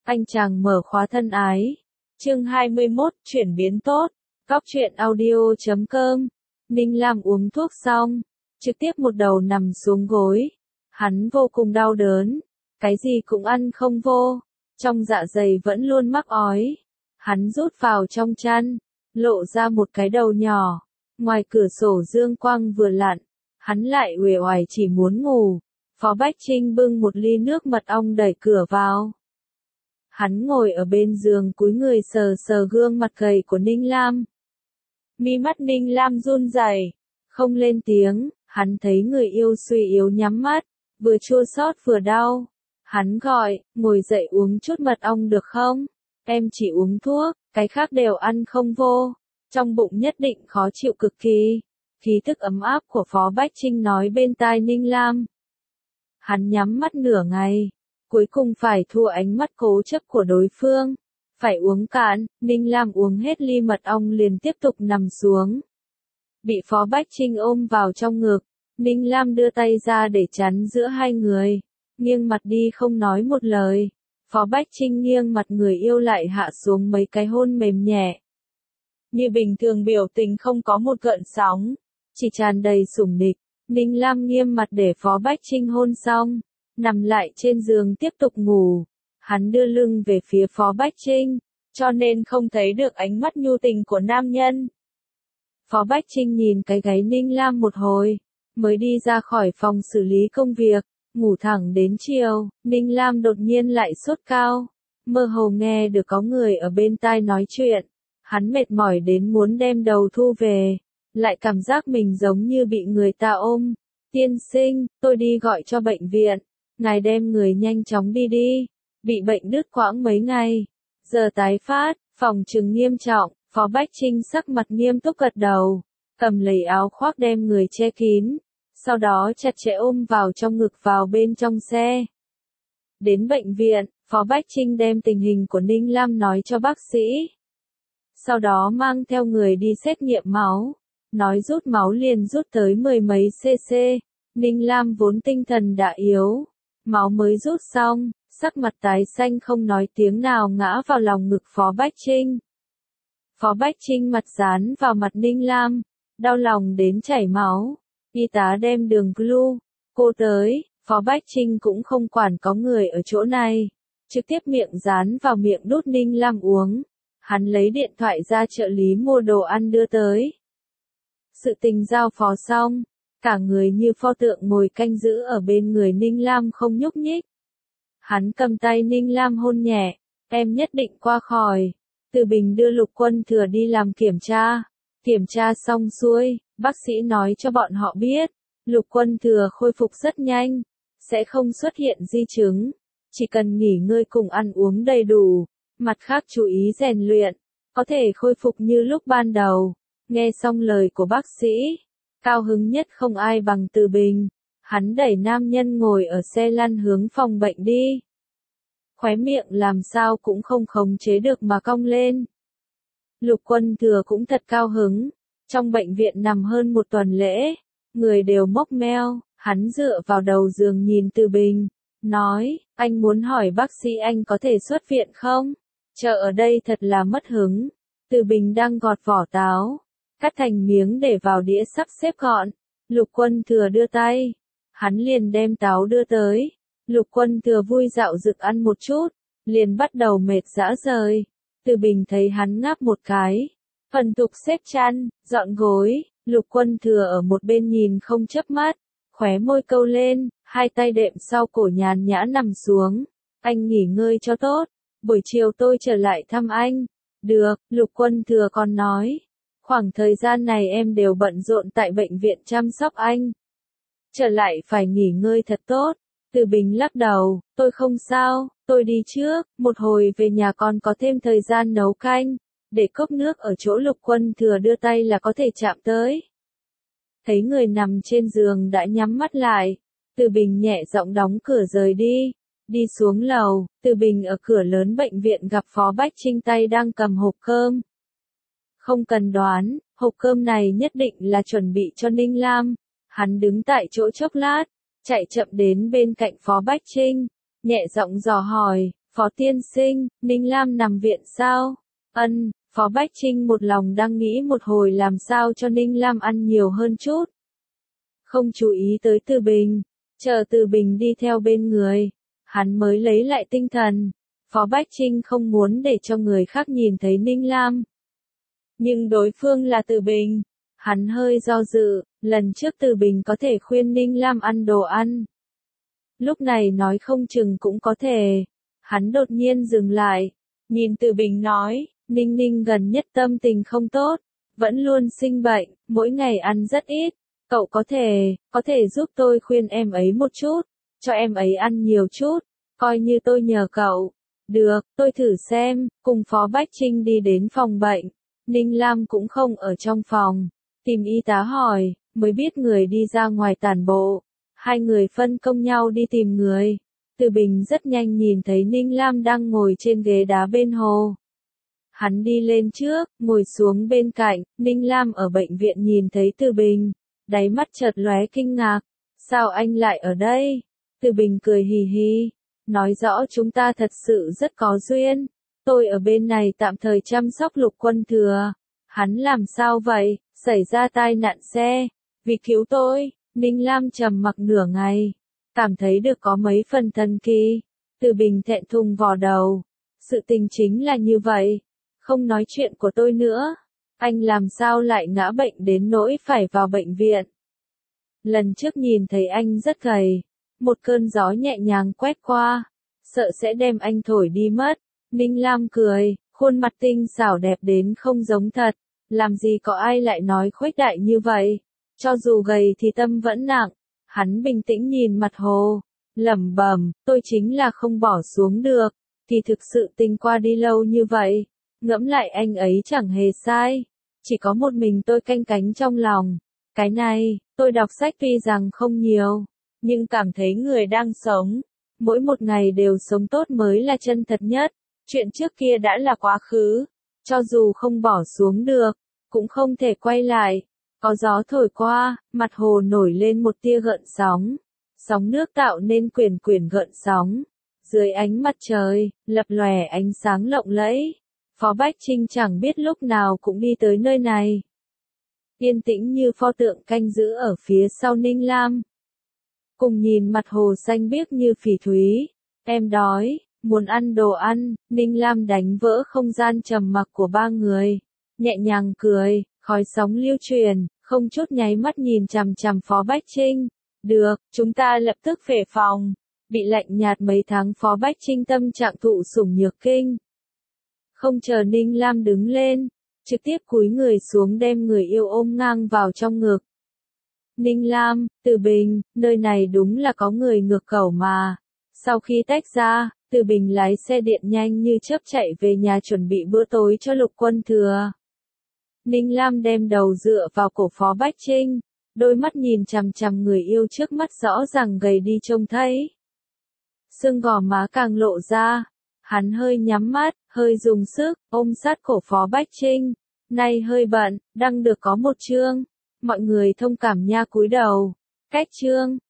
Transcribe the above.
Anh chàng mở khóa thân ái. Chương 21, chuyển biến tốt. Góc truyện audio.com. Ninh Lam uống thuốc xong, trực tiếp một đầu nằm xuống gối. Hắn vô cùng đau đớn, cái gì cũng ăn không vô, trong dạ dày vẫn luôn mắc ói. Hắn rút vào trong chăn, lộ ra một cái đầu nhỏ. Ngoài cửa sổ dương quang vừa lặn, hắn lại uể oải chỉ muốn ngủ. Phó Bách Trinh bưng một ly nước mật ong đẩy cửa vào. Hắn ngồi ở bên giường cúi người sờ sờ gương mặt gầy của Ninh Lam. Mi mắt Ninh Lam run rẩy, không lên tiếng. Hắn thấy người yêu suy yếu nhắm mắt, vừa chua xót vừa đau. Hắn gọi, ngồi dậy uống chút mật ong được không? Em chỉ uống thuốc, cái khác đều ăn không vô. Trong bụng nhất định khó chịu cực kỳ. Khí thức ấm áp của Phó Bách Trinh nói bên tai Ninh Lam. Hắn nhắm mắt nửa ngày, cuối cùng phải thua ánh mắt cố chấp của đối phương. Phải uống cạn, Ninh Lam uống hết ly mật ong liền tiếp tục nằm xuống. Bị Phó Bách Trinh ôm vào trong ngực, Ninh Lam đưa tay ra để chắn giữa hai người, nghiêng mặt đi không nói một lời. Phó Bách Trinh nghiêng mặt người yêu lại hạ xuống mấy cái hôn mềm nhẹ. Như bình thường biểu tình không có một gợn sóng, chỉ tràn đầy sủng nịch. Ninh Lam nghiêm mặt để Phó Bách Trinh hôn xong, nằm lại trên giường tiếp tục ngủ. Hắn đưa lưng về phía Phó Bách Trinh, cho nên không thấy được ánh mắt nhu tình của nam nhân. Phó Bách Trinh nhìn cái gáy Ninh Lam một hồi, mới đi ra khỏi phòng xử lý công việc, ngủ thẳng đến chiều. Ninh Lam đột nhiên lại sốt cao, mơ hồ nghe được có người ở bên tai nói chuyện. Hắn mệt mỏi đến muốn đem đầu thu về, lại cảm giác mình giống như bị người ta ôm. Tiên sinh, tôi đi gọi cho bệnh viện, ngài đem người nhanh chóng đi đi, bị bệnh đứt quãng mấy ngày, giờ tái phát, phòng trừng nghiêm trọng. Phó Bách Trinh sắc mặt nghiêm túc gật đầu, cầm lấy áo khoác đem người che kín, sau đó chặt chẽ ôm vào trong ngực vào bên trong xe. Đến bệnh viện, Phó Bách Trinh đem tình hình của Ninh Lam nói cho bác sĩ. Sau đó mang theo người đi xét nghiệm máu, nói rút máu liền rút tới 10 mấy cc. Ninh Lam vốn tinh thần đã yếu, máu mới rút xong, sắc mặt tái xanh không nói tiếng nào ngã vào lòng ngực Phó Bách Trinh. Phó Bách Trinh mặt dán vào mặt Ninh Lam, đau lòng đến chảy máu. Y tá đem đường glu, cô tới. Phó Bách Trinh cũng không quản có người ở chỗ này, trực tiếp miệng dán vào miệng đút Ninh Lam uống. Hắn lấy điện thoại ra trợ lý mua đồ ăn đưa tới. Sự tình giao phó xong, cả người như pho tượng ngồi canh giữ ở bên người Ninh Lam không nhúc nhích. Hắn cầm tay Ninh Lam hôn nhẹ, em nhất định qua khỏi. Từ Bình đưa Lục Quân Thừa đi làm kiểm tra xong xuôi, bác sĩ nói cho bọn họ biết, Lục Quân Thừa khôi phục rất nhanh, sẽ không xuất hiện di chứng, chỉ cần nghỉ ngơi cùng ăn uống đầy đủ, mặt khác chú ý rèn luyện, có thể khôi phục như lúc ban đầu. Nghe xong lời của bác sĩ, cao hứng nhất không ai bằng Từ Bình, hắn đẩy nam nhân ngồi ở xe lăn hướng phòng bệnh đi. Khóe miệng làm sao cũng không khống chế được mà cong lên. Lục Quân Thừa cũng thật cao hứng, trong bệnh viện nằm hơn một tuần lễ, người đều mốc meo, hắn dựa vào đầu giường nhìn Từ Bình, nói, anh muốn hỏi bác sĩ anh có thể xuất viện không? Chờ ở đây thật là mất hứng. Từ Bình đang gọt vỏ táo, cắt thành miếng để vào đĩa sắp xếp gọn. Lục Quân Thừa đưa tay, hắn liền đem táo đưa tới. Lục Quân Thừa vui dạo dực ăn một chút, liền bắt đầu mệt rã rời. Từ Bình thấy hắn ngáp một cái, phần tục xếp chăn, dọn gối. Lục Quân Thừa ở một bên nhìn không chớp mắt, khóe môi câu lên, hai tay đệm sau cổ nhàn nhã nằm xuống. Anh nghỉ ngơi cho tốt, buổi chiều tôi trở lại thăm anh. Được, Lục Quân Thừa còn nói, khoảng thời gian này em đều bận rộn tại bệnh viện chăm sóc anh. Trở lại phải nghỉ ngơi thật tốt. Từ Bình lắc đầu, tôi không sao, tôi đi trước, một hồi về nhà còn có thêm thời gian nấu canh, để cốc nước ở chỗ Lục Quân Thừa đưa tay là có thể chạm tới. Thấy người nằm trên giường đã nhắm mắt lại, Từ Bình nhẹ giọng đóng cửa rời đi. Đi xuống lầu, Từ Bình ở cửa lớn bệnh viện gặp Phó Bách Trinh tay đang cầm hộp cơm. Không cần đoán, hộp cơm này nhất định là chuẩn bị cho Ninh Lam. Hắn đứng tại chỗ chốc lát, chạy chậm đến bên cạnh Phó Bách Trinh, nhẹ giọng dò hỏi, Phó tiên sinh, Ninh Lam nằm viện sao? Ân, Phó Bách Trinh một lòng đang nghĩ một hồi làm sao cho Ninh Lam ăn nhiều hơn chút. Không chú ý tới Từ Bình, chờ Từ Bình đi theo bên người, hắn mới lấy lại tinh thần. Phó Bách Trinh không muốn để cho người khác nhìn thấy Ninh Lam. Nhưng đối phương là Từ Bình, hắn hơi do dự, lần trước Từ Bình có thể khuyên Ninh Lam ăn đồ ăn. Lúc này nói không chừng cũng có thể. Hắn đột nhiên dừng lại, nhìn Từ Bình nói, Ninh Ninh gần nhất tâm tình không tốt, vẫn luôn sinh bệnh, mỗi ngày ăn rất ít. Cậu có thể giúp tôi khuyên em ấy một chút, cho em ấy ăn nhiều chút, coi như tôi nhờ cậu. Được, tôi thử xem, cùng Phó Bách Trinh đi đến phòng bệnh. Ninh Lam cũng không ở trong phòng, tìm y tá hỏi, mới biết người đi ra ngoài tản bộ. Hai người phân công nhau đi tìm người. Từ Bình rất nhanh nhìn thấy Ninh Lam đang ngồi trên ghế đá bên hồ. Hắn đi lên trước, ngồi xuống bên cạnh, Ninh Lam ở bệnh viện nhìn thấy Từ Bình, đáy mắt chợt lóe kinh ngạc. Sao anh lại ở đây? Từ Bình cười hì hì, nói rõ chúng ta thật sự rất có duyên. Tôi ở bên này tạm thời chăm sóc Lục Quân Thừa. Hắn làm sao vậy? Xảy ra tai nạn xe. Vì cứu tôi, Ninh Lam trầm mặc nửa ngày, cảm thấy được có mấy phần thần kỳ. Từ Bình thẹn thùng vò đầu. Sự tình chính là như vậy. Không nói chuyện của tôi nữa. Anh làm sao lại ngã bệnh đến nỗi phải vào bệnh viện? Lần trước nhìn thấy anh rất gầy. Một cơn gió nhẹ nhàng quét qua. Sợ sẽ đem anh thổi đi mất. Ninh Lam cười, khuôn mặt tinh xảo đẹp đến không giống thật. Làm gì có ai lại nói khuếch đại như vậy? Cho dù gầy thì tâm vẫn nặng. Hắn bình tĩnh nhìn mặt hồ, lẩm bẩm, tôi chính là không bỏ xuống được. Thì thực sự tình qua đi lâu như vậy, ngẫm lại anh ấy chẳng hề sai. Chỉ có một mình tôi canh cánh trong lòng. Cái này, tôi đọc sách tuy rằng không nhiều, nhưng cảm thấy người đang sống, mỗi một ngày đều sống tốt mới là chân thật nhất. Chuyện trước kia đã là quá khứ, cho dù không bỏ xuống được, cũng không thể quay lại. Có gió thổi qua, mặt hồ nổi lên một tia gợn sóng. Sóng nước tạo nên quyển quyển gợn sóng. Dưới ánh mặt trời, lập lòe ánh sáng lộng lẫy. Phó Bách Trinh chẳng biết lúc nào cũng đi tới nơi này. Yên tĩnh như pho tượng canh giữ ở phía sau Ninh Lam. Cùng nhìn mặt hồ xanh biếc như phỉ thúy. Em đói, muốn ăn đồ ăn. Ninh Lam đánh vỡ không gian trầm mặc của ba người. Nhẹ nhàng cười, khói sóng lưu truyền, không chút nháy mắt nhìn chằm chằm Phó Bách Trinh. Được, chúng ta lập tức về phòng. Bị lạnh nhạt mấy tháng Phó Bách Trinh tâm trạng thụ sủng nhược kinh. Không chờ Ninh Lam đứng lên, trực tiếp cúi người xuống đem người yêu ôm ngang vào trong ngực. Ninh Lam, Từ Bình, nơi này đúng là có người ngược cẩu mà. Sau khi tách ra, Từ Bình lái xe điện nhanh như chớp chạy về nhà chuẩn bị bữa tối cho Lục Quân Thừa. Ninh Lam đem đầu dựa vào cổ Phó Bách Trinh, đôi mắt nhìn chằm chằm người yêu trước mắt rõ ràng gầy đi trông thấy. Xương gò má càng lộ ra, hắn hơi nhắm mắt, hơi dùng sức, ôm sát cổ Phó Bách Trinh. Nay hơi bận, đăng được có một chương. Mọi người thông cảm nha cúi đầu. Cách chương.